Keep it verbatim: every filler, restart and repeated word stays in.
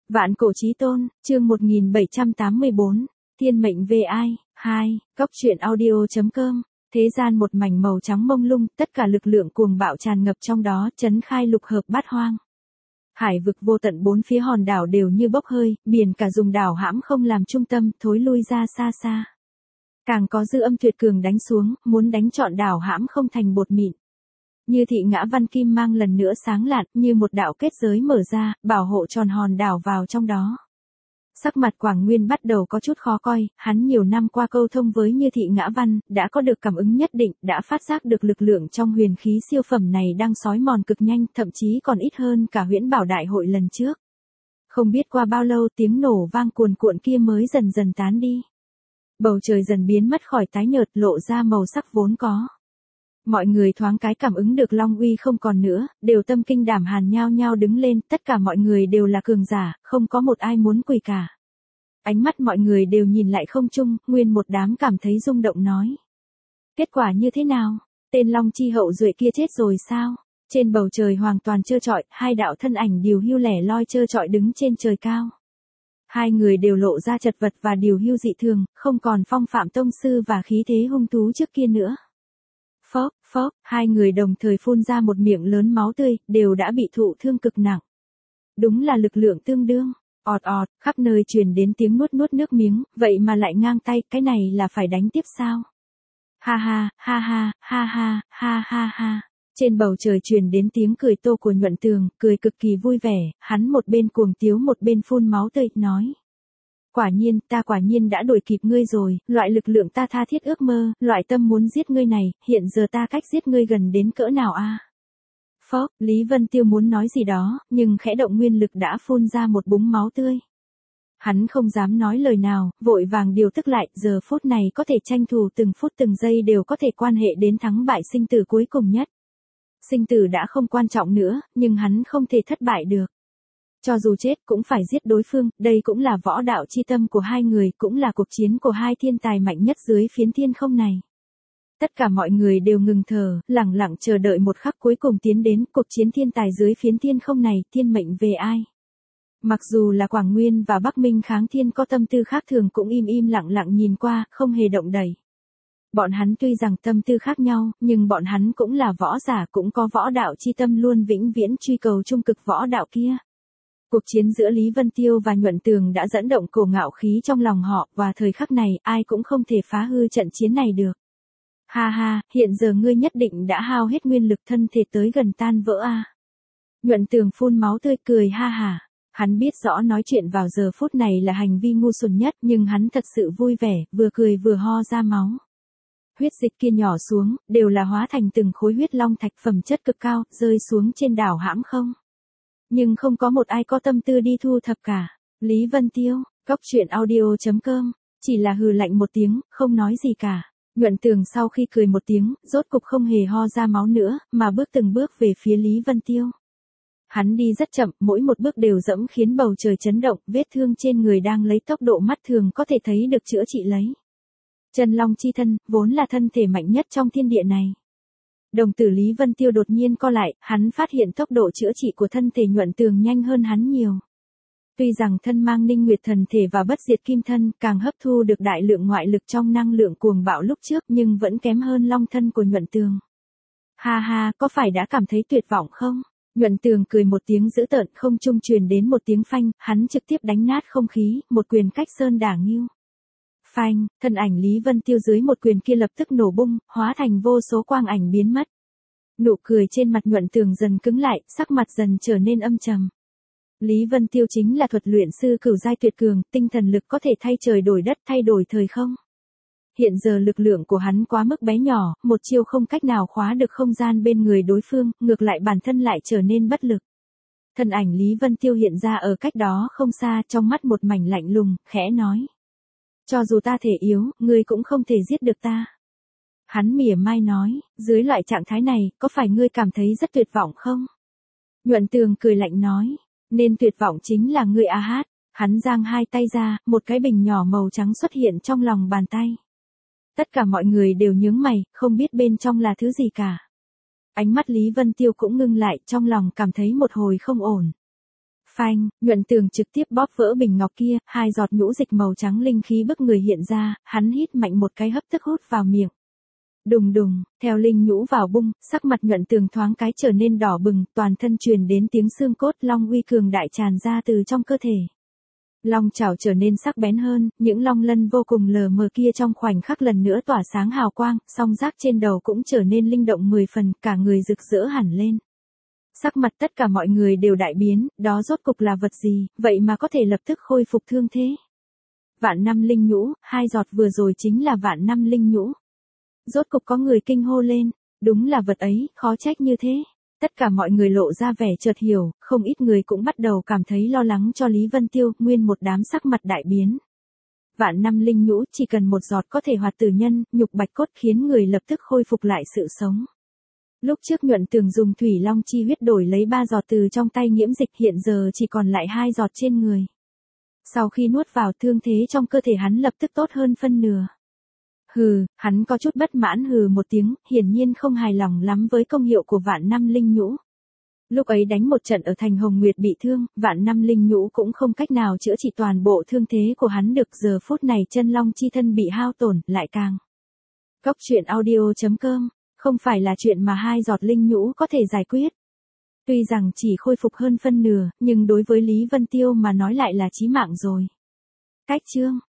Vạn cổ chí tôn, chương một nghìn bảy trăm tám mươi bốn, thiên mệnh về ai, hai, cốc truyện audio chấm com. Thế gian một mảnh màu trắng mông lung, tất cả lực lượng cuồng bạo tràn ngập trong đó, chấn khai lục hợp bát hoang. Hải vực vô tận bốn phía hòn đảo đều như bốc hơi, biển cả dùng đảo hãm không làm trung tâm, thối lui ra xa xa. Càng có dư âm tuyệt cường đánh xuống, muốn đánh trọn đảo hãm không thành bột mịn. Như thị ngã văn kim mang lần nữa sáng lạn, như một đạo kết giới mở ra, bảo hộ tròn hòn đảo vào trong đó. Sắc mặt Quảng Nguyên bắt đầu có chút khó coi, hắn nhiều năm qua câu thông với Như thị ngã văn, đã có được cảm ứng nhất định, đã phát giác được lực lượng trong huyền khí siêu phẩm này đang xói mòn cực nhanh, thậm chí còn ít hơn cả huyễn bảo đại hội lần trước. Không biết qua bao lâu tiếng nổ vang cuồn cuộn kia mới dần dần tán đi. Bầu trời dần biến mất khỏi tái nhợt, lộ ra màu sắc vốn có. Mọi người thoáng cái cảm ứng được long uy không còn nữa, đều tâm kinh đảm hàn nhao nhao đứng lên, tất cả mọi người đều là cường giả, không có một ai muốn quỳ cả. Ánh mắt mọi người đều nhìn lại không trung, nguyên một đám cảm thấy rung động nói. Kết quả như thế nào? Tên long chi hậu duệ kia chết rồi sao? Trên bầu trời hoàn toàn trơ trọi, hai đạo thân ảnh điều hưu lẻ loi trơ trọi đứng trên trời cao. Hai người đều lộ ra chật vật và điều hưu dị thường, không còn phong phạm tông sư và khí thế hung thú trước kia nữa. Phốc, phốc, hai người đồng thời phun ra một miệng lớn máu tươi, đều đã bị thụ thương cực nặng. Đúng là lực lượng tương đương. Ọt ọt, khắp nơi truyền đến tiếng nuốt nuốt nước miếng, vậy mà lại ngang tay, cái này là phải đánh tiếp sao? Ha ha, ha ha, ha ha, ha ha ha. Trên bầu trời truyền đến tiếng cười to của Nhuận Tường, cười cực kỳ vui vẻ, hắn một bên cuồng tiếu một bên phun máu tươi, nói. Quả nhiên, ta quả nhiên đã đuổi kịp ngươi rồi, loại lực lượng ta tha thiết ước mơ, loại tâm muốn giết ngươi này, hiện giờ ta cách giết ngươi gần đến cỡ nào a? À? Phốc, Lý Vân Tiêu muốn nói gì đó, nhưng khẽ động nguyên lực đã phun ra một búng máu tươi. Hắn không dám nói lời nào, vội vàng điều tức lại, giờ phút này có thể tranh thủ từng phút từng giây đều có thể quan hệ đến thắng bại sinh tử cuối cùng nhất. Sinh tử đã không quan trọng nữa, nhưng hắn không thể thất bại được. Cho dù chết cũng phải giết đối phương, đây cũng là võ đạo chi tâm của hai người, cũng là cuộc chiến của hai thiên tài mạnh nhất dưới phiến thiên không này. Tất cả mọi người đều ngừng thở, lặng lặng chờ đợi một khắc cuối cùng tiến đến, cuộc chiến thiên tài dưới phiến thiên không này, thiên mệnh về ai. Mặc dù là Quảng Nguyên và Bắc Minh Kháng Thiên có tâm tư khác thường cũng im im lặng lặng nhìn qua, không hề động đậy. Bọn hắn tuy rằng tâm tư khác nhau, nhưng bọn hắn cũng là võ giả, cũng có võ đạo chi tâm luôn vĩnh viễn truy cầu trung cực võ đạo kia. Cuộc chiến giữa Lý Vân Tiêu và Nhuận Tường đã dẫn động cổ ngạo khí trong lòng họ, và thời khắc này, ai cũng không thể phá hư trận chiến này được. Ha ha, hiện giờ ngươi nhất định đã hao hết nguyên lực, thân thể tới gần tan vỡ a. À. Nhuận Tường phun máu tươi cười ha ha. Hắn biết rõ nói chuyện vào giờ phút này là hành vi ngu xuẩn nhất, nhưng hắn thật sự vui vẻ, vừa cười vừa ho ra máu. Huyết dịch kia nhỏ xuống, đều là hóa thành từng khối huyết long thạch phẩm chất cực cao, rơi xuống trên đảo hãm không. Nhưng không có một ai có tâm tư đi thu thập cả. Lý Vân Tiêu, cốc truyện audio chấm com, chỉ là hừ lạnh một tiếng, không nói gì cả. Nhuận Tường sau khi cười một tiếng, rốt cục không hề ho ra máu nữa, mà bước từng bước về phía Lý Vân Tiêu. Hắn đi rất chậm, mỗi một bước đều dẫm khiến bầu trời chấn động, vết thương trên người đang lấy tốc độ mắt thường có thể thấy được chữa trị lấy. Chân long chi thân, vốn là thân thể mạnh nhất trong thiên địa này. Đồng tử Lý Vân Tiêu đột nhiên co lại, hắn phát hiện tốc độ chữa trị của thân thể Nhuận Tường nhanh hơn hắn nhiều. Tuy rằng thân mang ninh nguyệt thần thể và bất diệt kim thân, càng hấp thu được đại lượng ngoại lực trong năng lượng cuồng bạo lúc trước, nhưng vẫn kém hơn long thân của Nhuận Tường. Ha ha, có phải đã cảm thấy tuyệt vọng không? Nhuận Tường cười một tiếng dữ tợn, không trung truyền đến một tiếng phanh, hắn trực tiếp đánh nát không khí, một quyền cách sơn đả ngưu. Phanh, thân ảnh Lý Vân Tiêu dưới một quyền kia lập tức nổ bung, hóa thành vô số quang ảnh biến mất. Nụ cười trên mặt Nhuận Tường dần cứng lại, sắc mặt dần trở nên âm trầm. Lý Vân Tiêu chính là thuật luyện sư cửu giai tuyệt cường, tinh thần lực có thể thay trời đổi đất, thay đổi thời không. Hiện giờ lực lượng của hắn quá mức bé nhỏ, một chiêu không cách nào khóa được không gian bên người đối phương, ngược lại bản thân lại trở nên bất lực. Thân ảnh Lý Vân Tiêu hiện ra ở cách đó không xa, trong mắt một mảnh lạnh lùng, khẽ nói. Cho dù ta thể yếu, ngươi cũng không thể giết được ta. Hắn mỉa mai nói, dưới loại trạng thái này, có phải ngươi cảm thấy rất tuyệt vọng không? Nhuận Tường cười lạnh nói, nên tuyệt vọng chính là ngươi a hát. Hắn giang hai tay ra, một cái bình nhỏ màu trắng xuất hiện trong lòng bàn tay. Tất cả mọi người đều nhướng mày, không biết bên trong là thứ gì cả. Ánh mắt Lý Vân Tiêu cũng ngưng lại, trong lòng cảm thấy một hồi không ổn. Phanh, Nhuận Tường trực tiếp bóp vỡ bình ngọc kia, hai giọt nhũ dịch màu trắng linh khí bức người hiện ra, hắn hít mạnh một cái hấp tức hút vào miệng. Đùng đùng, theo linh nhũ vào bung, sắc mặt Nhuận Tường thoáng cái trở nên đỏ bừng, toàn thân truyền đến tiếng xương cốt long uy cường đại tràn ra từ trong cơ thể. Long chảo trở nên sắc bén hơn, những long lân vô cùng lờ mờ kia trong khoảnh khắc lần nữa tỏa sáng hào quang, song giác trên đầu cũng trở nên linh động mười phần, cả người rực rỡ hẳn lên. Sắc mặt tất cả mọi người đều đại biến, đó rốt cục là vật gì, vậy mà có thể lập tức khôi phục thương thế. Vạn năm linh nhũ, hai giọt vừa rồi chính là vạn năm linh nhũ. Rốt cục có người kinh hô lên, đúng là vật ấy, khó trách như thế. Tất cả mọi người lộ ra vẻ chợt hiểu, không ít người cũng bắt đầu cảm thấy lo lắng cho Lý Vân Tiêu, nguyên một đám sắc mặt đại biến. Vạn năm linh nhũ chỉ cần một giọt có thể hoạt tử nhân, nhục bạch cốt khiến người lập tức khôi phục lại sự sống. Lúc trước Nhuận Tường dùng thủy long chi huyết đổi lấy ba giọt từ trong tay Nghiễm Dịch, hiện giờ chỉ còn lại hai giọt trên người. Sau khi nuốt vào, thương thế trong cơ thể hắn lập tức tốt hơn phân nửa. Hừ, hắn có chút bất mãn hừ một tiếng, hiển nhiên không hài lòng lắm với công hiệu của vạn năm linh nhũ. Lúc ấy đánh một trận ở thành Hồng Nguyệt bị thương, vạn năm linh nhũ cũng không cách nào chữa trị toàn bộ thương thế của hắn được, giờ phút này chân long chi thân bị hao tổn, lại càng. Góc truyện audio chấm com, không phải là chuyện mà hai giọt linh nhũ có thể giải quyết. Tuy rằng chỉ khôi phục hơn phân nửa, nhưng đối với Lý Vân Tiêu mà nói lại là chí mạng rồi. Cách chương